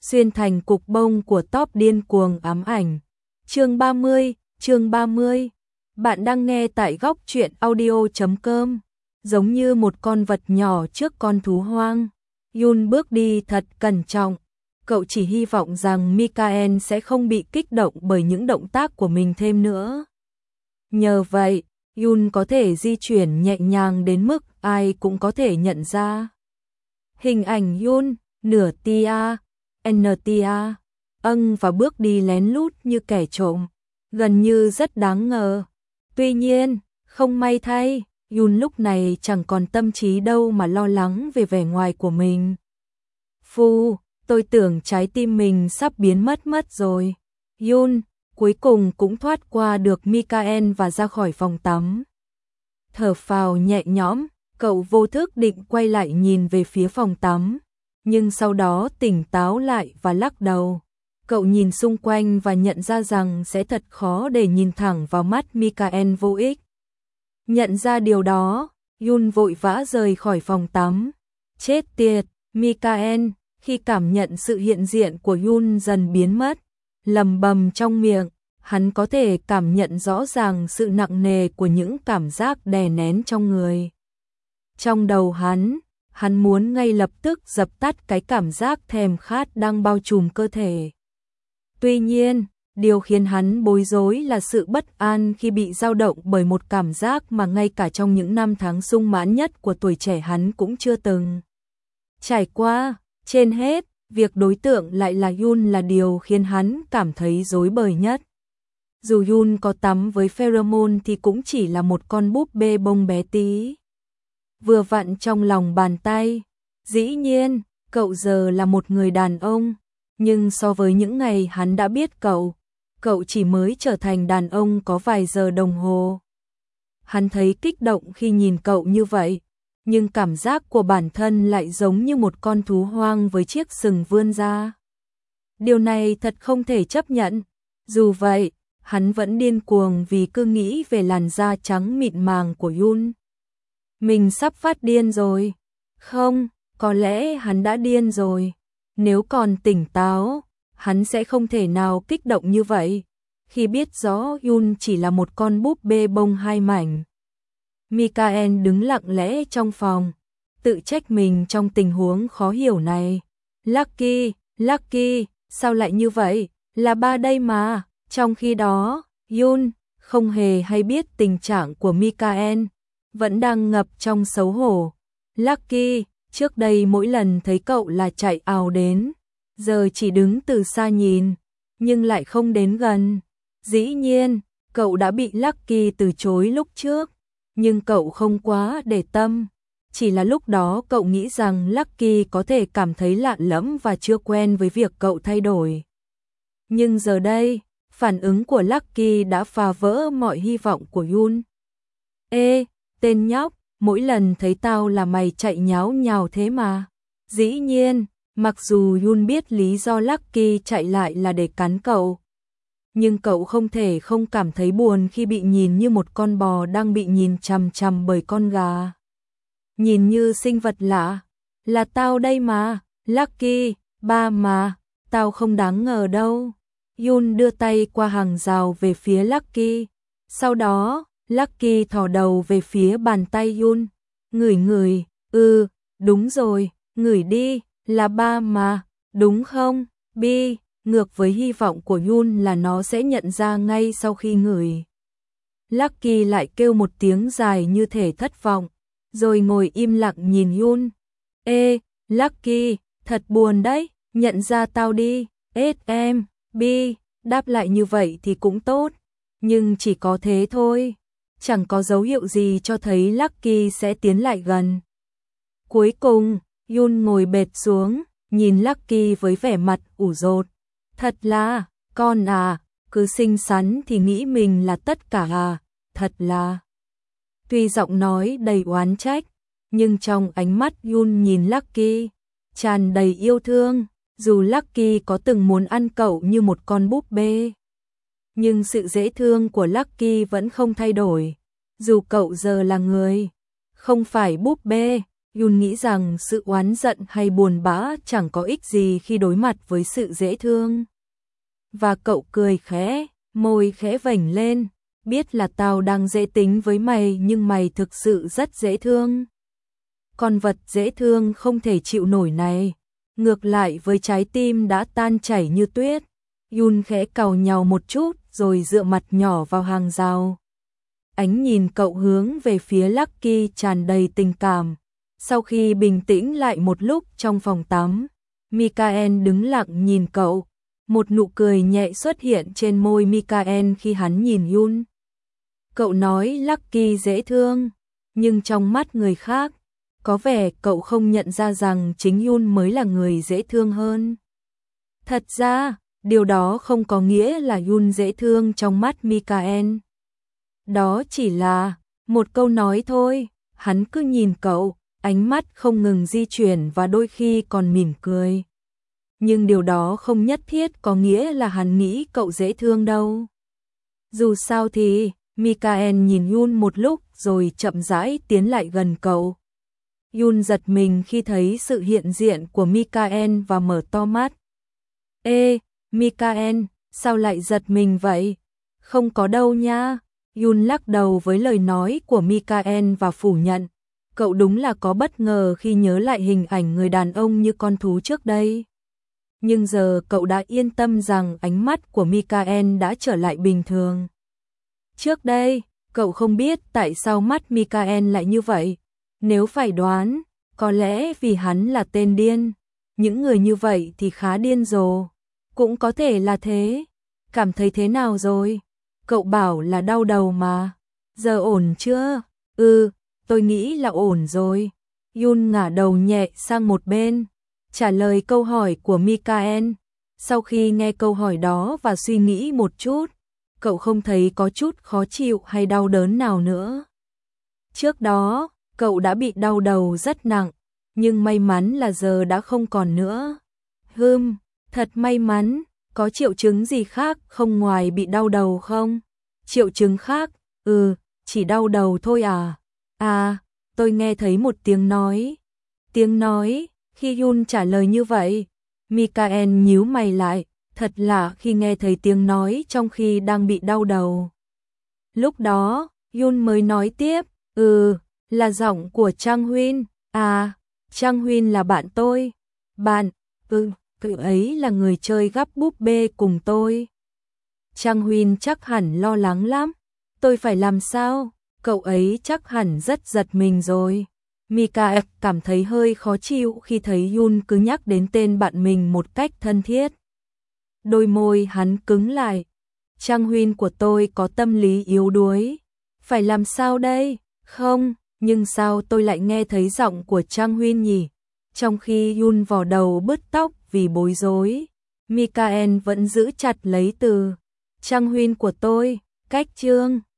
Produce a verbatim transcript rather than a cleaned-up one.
xuyên thành cục bông của top điên cuồng ám ảnh. Chương ba mươi, chương ba mươi. Bạn đang nghe tại góc truyện audio chấm com. Giống như một con vật nhỏ trước con thú hoang, Yun bước đi thật cẩn trọng. Cậu chỉ hy vọng rằng Mikael sẽ không bị kích động bởi những động tác của mình thêm nữa. Nhờ vậy, Yun có thể di chuyển nhẹ nhàng đến mức ai cũng có thể nhận ra. Hình ảnh Yun, nửa tia, n tia, âng và bước đi lén lút như kẻ trộm, gần như rất đáng ngờ. Tuy nhiên, không may thay, Yun lúc này chẳng còn tâm trí đâu mà lo lắng về vẻ ngoài của mình. Phu, tôi tưởng trái tim mình sắp biến mất mất rồi. Yun cuối cùng cũng thoát qua được Mikael và ra khỏi phòng tắm. Thở phào nhẹ nhõm, cậu vô thức định quay lại nhìn về phía phòng tắm, nhưng sau đó tỉnh táo lại và lắc đầu. Cậu nhìn xung quanh và nhận ra rằng sẽ thật khó để nhìn thẳng vào mắt Mikael vô ích. Nhận ra điều đó, Yun vội vã rời khỏi phòng tắm. Chết tiệt, Mikael, khi cảm nhận sự hiện diện của Yun dần biến mất, lầm bầm trong miệng, hắn có thể cảm nhận rõ ràng sự nặng nề của những cảm giác đè nén trong người. Trong đầu hắn, hắn muốn ngay lập tức dập tắt cái cảm giác thèm khát đang bao trùm cơ thể. Tuy nhiên, điều khiến hắn bối rối là sự bất an khi bị dao động bởi một cảm giác mà ngay cả trong những năm tháng sung mãn nhất của tuổi trẻ hắn cũng chưa từng trải qua. Trên hết, việc đối tượng lại là Yun là điều khiến hắn cảm thấy rối bời nhất. Dù Yun có tắm với pheromone thì cũng chỉ là một con búp bê bông bé tí, vừa vặn trong lòng bàn tay. Dĩ nhiên, cậu giờ là một người đàn ông, nhưng so với những ngày hắn đã biết cậu, cậu chỉ mới trở thành đàn ông có vài giờ đồng hồ. Hắn thấy kích động khi nhìn cậu như vậy, nhưng cảm giác của bản thân lại giống như một con thú hoang với chiếc sừng vươn ra. Điều này thật không thể chấp nhận. Dù vậy, hắn vẫn điên cuồng vì cứ nghĩ về làn da trắng mịn màng của Yun. Mình sắp phát điên rồi. Không, có lẽ hắn đã điên rồi. Nếu còn tỉnh táo, hắn sẽ không thể nào kích động như vậy khi biết rõ Yun chỉ là một con búp bê bông hai mảnh. Mikael đứng lặng lẽ trong phòng, tự trách mình trong tình huống khó hiểu này. Lucky, Lucky, sao lại như vậy? Là ba đây mà. Trong khi đó, Yun không hề hay biết tình trạng của Mikael, vẫn đang ngập trong xấu hổ. Lucky, trước đây mỗi lần thấy cậu là chạy ào đến, giờ chỉ đứng từ xa nhìn, nhưng lại không đến gần. Dĩ nhiên, cậu đã bị Lucky từ chối lúc trước, nhưng cậu không quá để tâm. Chỉ là lúc đó cậu nghĩ rằng Lucky có thể cảm thấy lạ lẫm và chưa quen với việc cậu thay đổi. Nhưng giờ đây, phản ứng của Lucky đã phá vỡ mọi hy vọng của Yun. Ê, tên nhóc, mỗi lần thấy tao là mày chạy nháo nhào thế mà. Dĩ nhiên, mặc dù Yun biết lý do Lucky chạy lại là để cắn cậu, nhưng cậu không thể không cảm thấy buồn khi bị nhìn như một con bò đang bị nhìn chằm chằm bởi con gà. Nhìn như sinh vật lạ. Là tao đây mà, Lucky, ba mà, tao không đáng ngờ đâu. Yun đưa tay qua hàng rào về phía Lucky. Sau đó, Lucky thò đầu về phía bàn tay Yun. Ngửi ngửi, ừ, đúng rồi, ngửi đi, là ba mà, đúng không, Bi? Ngược với hy vọng của Yun là nó sẽ nhận ra ngay sau khi ngửi. Lucky lại kêu một tiếng dài như thể thất vọng, rồi ngồi im lặng nhìn Yun. Ê, Lucky, thật buồn đấy, nhận ra tao đi. Ết em, Bi, đáp lại như vậy thì cũng tốt, nhưng chỉ có thế thôi. Chẳng có dấu hiệu gì cho thấy Lucky sẽ tiến lại gần. Cuối cùng, Yun ngồi bệt xuống, nhìn Lucky với vẻ mặt ủ rột. Thật là, con à, cứ xinh xắn thì nghĩ mình là tất cả à, thật là. Tuy giọng nói đầy oán trách, nhưng trong ánh mắt Yun nhìn Lucky, tràn đầy yêu thương. Dù Lucky có từng muốn ăn cậu như một con búp bê, nhưng sự dễ thương của Lucky vẫn không thay đổi. Dù cậu giờ là người, không phải búp bê, Yun nghĩ rằng sự oán giận hay buồn bã chẳng có ích gì khi đối mặt với sự dễ thương. Và cậu cười khẽ, môi khẽ vểnh lên, biết là tao đang dễ tính với mày nhưng mày thực sự rất dễ thương. Con vật dễ thương không thể chịu nổi này. Ngược lại với trái tim đã tan chảy như tuyết, Yun khẽ càu nhàu một chút rồi dựa mặt nhỏ vào hàng rào. Ánh nhìn cậu hướng về phía Lucky tràn đầy tình cảm. Sau khi bình tĩnh lại một lúc trong phòng tắm, Mikael đứng lặng nhìn cậu. Một nụ cười nhẹ xuất hiện trên môi Mikael khi hắn nhìn Yun. Cậu nói Lucky dễ thương, nhưng trong mắt người khác, có vẻ cậu không nhận ra rằng chính Yun mới là người dễ thương hơn. Thật ra, điều đó không có nghĩa là Yun dễ thương trong mắt Mikael. Đó chỉ là một câu nói thôi. Hắn cứ nhìn cậu, ánh mắt không ngừng di chuyển và đôi khi còn mỉm cười. Nhưng điều đó không nhất thiết có nghĩa là hắn nghĩ cậu dễ thương đâu. Dù sao thì, Mikael nhìn Yun một lúc rồi chậm rãi tiến lại gần cậu. Yun giật mình khi thấy sự hiện diện của Mikael và mở to mắt. Ê, Mikael, sao lại giật mình vậy? Không có đâu nha. Yun lắc đầu với lời nói của Mikael và phủ nhận. Cậu đúng là có bất ngờ khi nhớ lại hình ảnh người đàn ông như con thú trước đây. Nhưng giờ cậu đã yên tâm rằng ánh mắt của Mikael đã trở lại bình thường. Trước đây, cậu không biết tại sao mắt Mikael lại như vậy. Nếu phải đoán, có lẽ vì hắn là tên điên. Những người như vậy thì khá điên rồ. Cũng có thể là thế. Cảm thấy thế nào rồi? Cậu bảo là đau đầu mà. Giờ ổn chưa? Ừ, tôi nghĩ là ổn rồi. Yun ngả đầu nhẹ sang một bên, trả lời câu hỏi của Mikael. Sau khi nghe câu hỏi đó và suy nghĩ một chút, cậu không thấy có chút khó chịu hay đau đớn nào nữa. Trước đó, cậu đã bị đau đầu rất nặng, nhưng may mắn là giờ đã không còn nữa. Hừm, thật may mắn. Có triệu chứng gì khác không ngoài bị đau đầu không? Triệu chứng khác? Ừ, chỉ đau đầu thôi à? À, tôi nghe thấy một tiếng nói. Tiếng nói? Khi Yun trả lời như vậy, Mikael nhíu mày lại, thật lạ khi nghe thấy tiếng nói trong khi đang bị đau đầu. Lúc đó, Yun mới nói tiếp, ừ, là giọng của Trang Huyên. À, Trang Huyên là bạn tôi. Bạn, ừ. Cậu ấy là người chơi gắp búp bê cùng tôi. Trang Huyên chắc hẳn lo lắng lắm. Tôi phải làm sao? Cậu ấy chắc hẳn rất giật mình rồi. Mikael cảm thấy hơi khó chịu khi thấy Yun cứ nhắc đến tên bạn mình một cách thân thiết. Đôi môi hắn cứng lại. Trang Huyên của tôi có tâm lý yếu đuối. Phải làm sao đây? Không, nhưng sao tôi lại nghe thấy giọng của Trang Huyên nhỉ? Trong khi Yun vò đầu bứt tóc vì bối rối, Mikael vẫn giữ chặt lấy từ Trang Huyên của tôi, cách chương